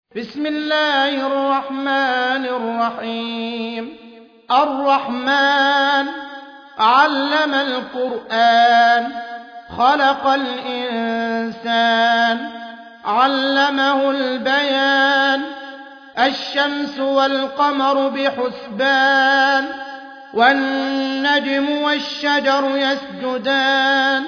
بسم الله الرحمن الرحيم. الرحمن علم القرآن، خلق الإنسان، علمه البيان. الشمس والقمر بحسبان، والنجم والشجر يسجدان.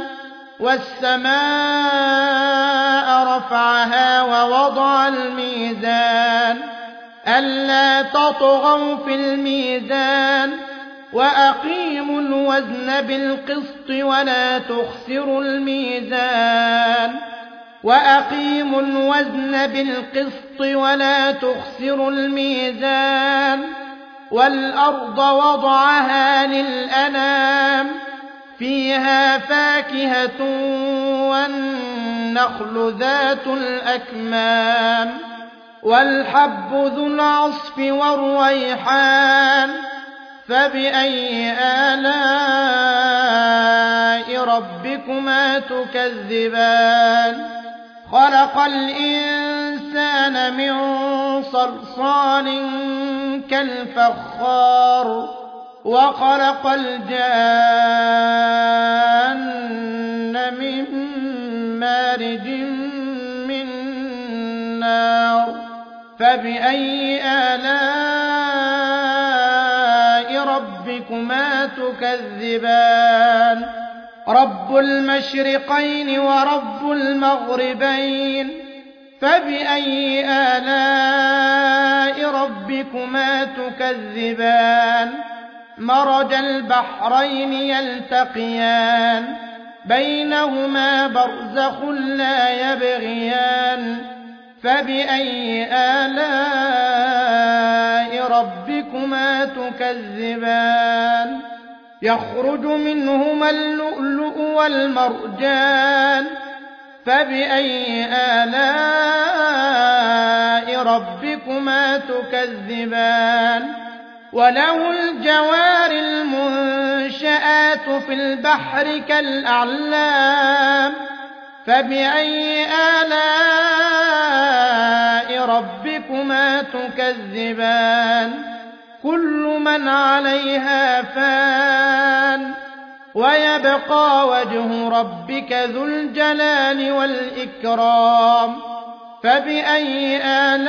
والسماء رفعها ووضع الميزان، ألا تطغوا في الميزان، وأقيموا الوزن بالقسط ولا تخسروا الميزان. وأقيموا الوزن بالقسط ولا تخسروا الميزان. والأرض وضعها للأنام، فيها فاكهة والنخل ذات الأكمام، والحب ذو العصف والريحان. فبأي آلاء ربكما تكذبان؟ خلق الإنسان من صلصال كالفخار، وخلق الجان من مارج من نار. فبأي آلاء ربكما تكذبان؟ رب المشرقين ورب المغربين، فبأي آلاء ربكما تكذبان؟ مرج البحرين يلتقيان، بينهما برزخ لا يبغيان. فبأي آلاء ربكما تكذبان؟ يخرج منهما اللؤلؤ والمرجان، فبأي آلاء ربكما تكذبان؟ وله الجوار المنشآت في البحر كالأعلام، فبأي آلاء ربكما تكذبان؟ كل من عليها فان، ويبقى وجه ربك ذو الجلال والإكرام. فبأي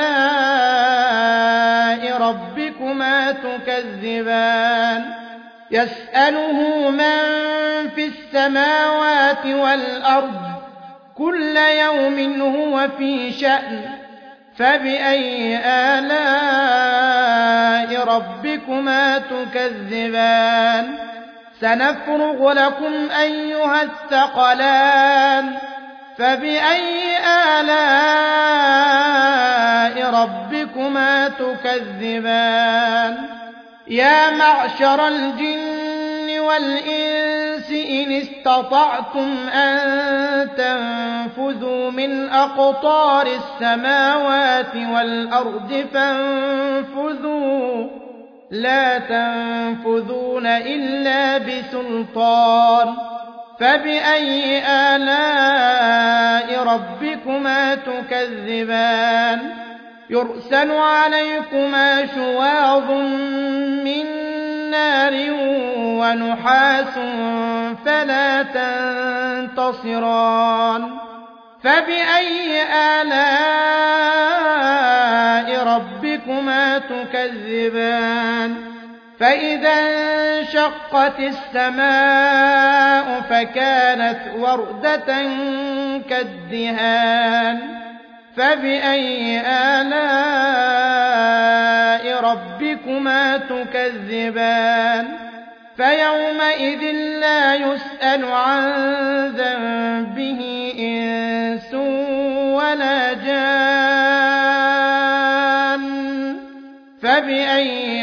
آلاء ربكما تكذبان؟ يسأله من في السماوات والأرض، كل يوم هو في شأن. فبأي آلاء ربكما تكذبان؟ سنفرغ لكم أيها الثقلان. فبأي آلاء ربكما تكذبان؟ يا معشر الجن والإنس إن استطعتم أن تنفذوا من أقطار السماوات والأرض فانفذوا، لا تنفذون إلا بسلطان. فبأي آلاء ربكما تكذبان؟ يرسل عليكما شواظ من نار ونحاس فلا تنتصران. فبأي آلاء ربكما تكذبان؟ فإذا انشقت السماء فكانت وردة كالدهان. فبأي آلاء ربكما تكذبان؟ فيومئذ لا يسأل عن ذنبه إنس ولا جان. فبأي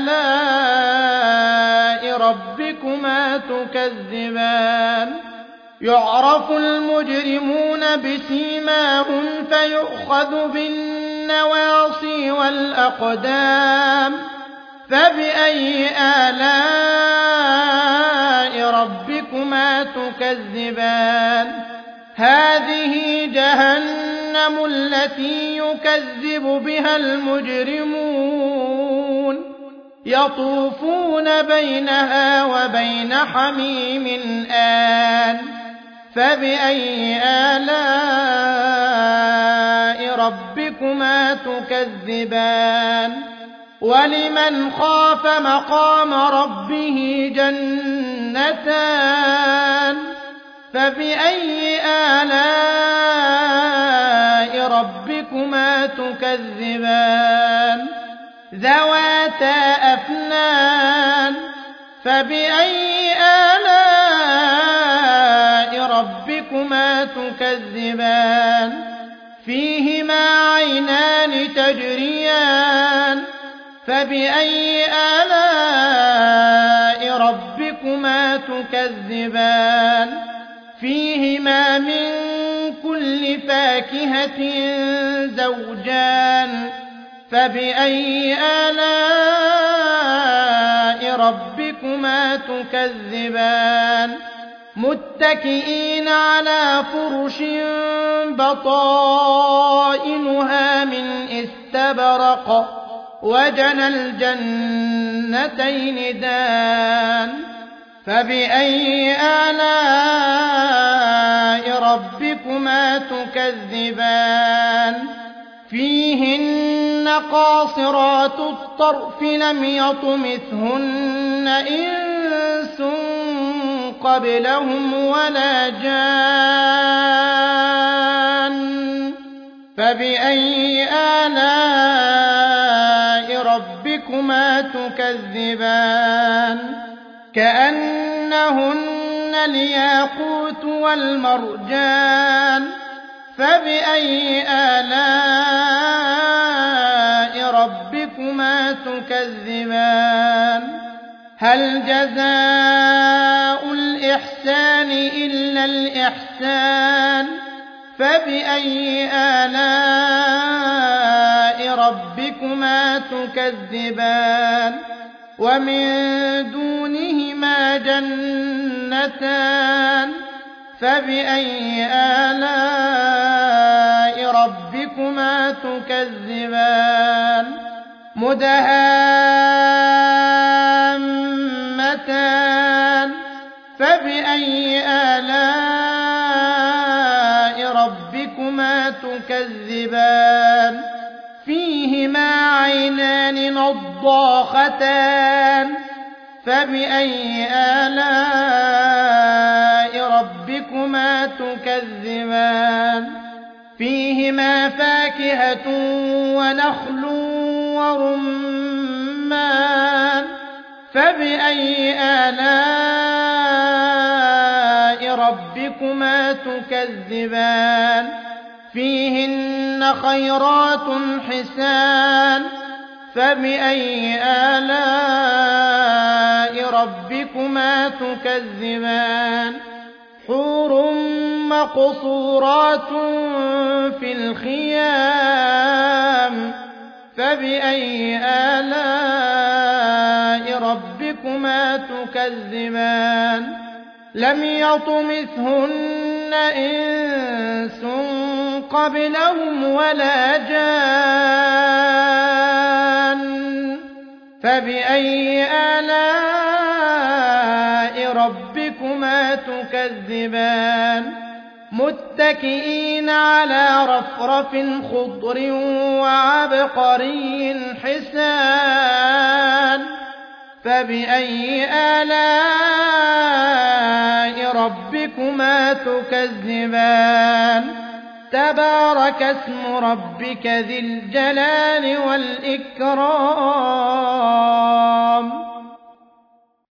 آلاء ربكما تكذبان؟ يعرف المجرمون بسيماهم فيؤخذ بالنواصي والأقدام. فبأي آلاء ربكما تكذبان؟ هذه جهنم جهنم التي يكذب بها المجرمون يطوفون بينها وبين حميم آن فبأي آلاء ربكما تكذبان ولمن خاف مقام ربه جنتان فبأي آلاء ربكما تكذبان ذواتا أفنان فبأي آلاء ربكما تكذبان فيهما عينان تجريان فبأي آلاء ربكما تكذبان فيهما من كل فاكهة زوجان فبأي آلاء ربكما تكذبان متكئين على فرش بطائنها من استبرق وجنى الجنتين دان فبأي آلاء ربكما تكذبان فيهن قاصرات الطرف لم يطمثهن إنس قبلهم ولا جان فبأي آلاء ربكما تكذبان كأنهن الياقوت والمرجان فبأي آلاء ربكما تكذبان هل جزاء الإحسان إلا الإحسان فبأي آلاء ربكما تكذبان ومن دونهما جنتان فبأي آلاء ربكما تكذبان مدهامتان فبأي آلاء ربكما تكذبان فيهما عينان نضاختان فبأي آلاء ربكما تكذبان فيهما فاكهة ونخل ورمان فبأي آلاء ربكما تكذبان فيهن خيرات حسان فبأي آلاء ربكما تكذبان حور مقصورات في الخيام فبأي آلاء ربكما تكذبان لم يطمثهن إنس قبلهم ولا جان فبأي آلاء ربكما تكذبان متكئين على رفرف خضر وعبقري حسان فبأي آلاء ربكما تكذبان تبارك اسم ربك ذي الجلال والإكرام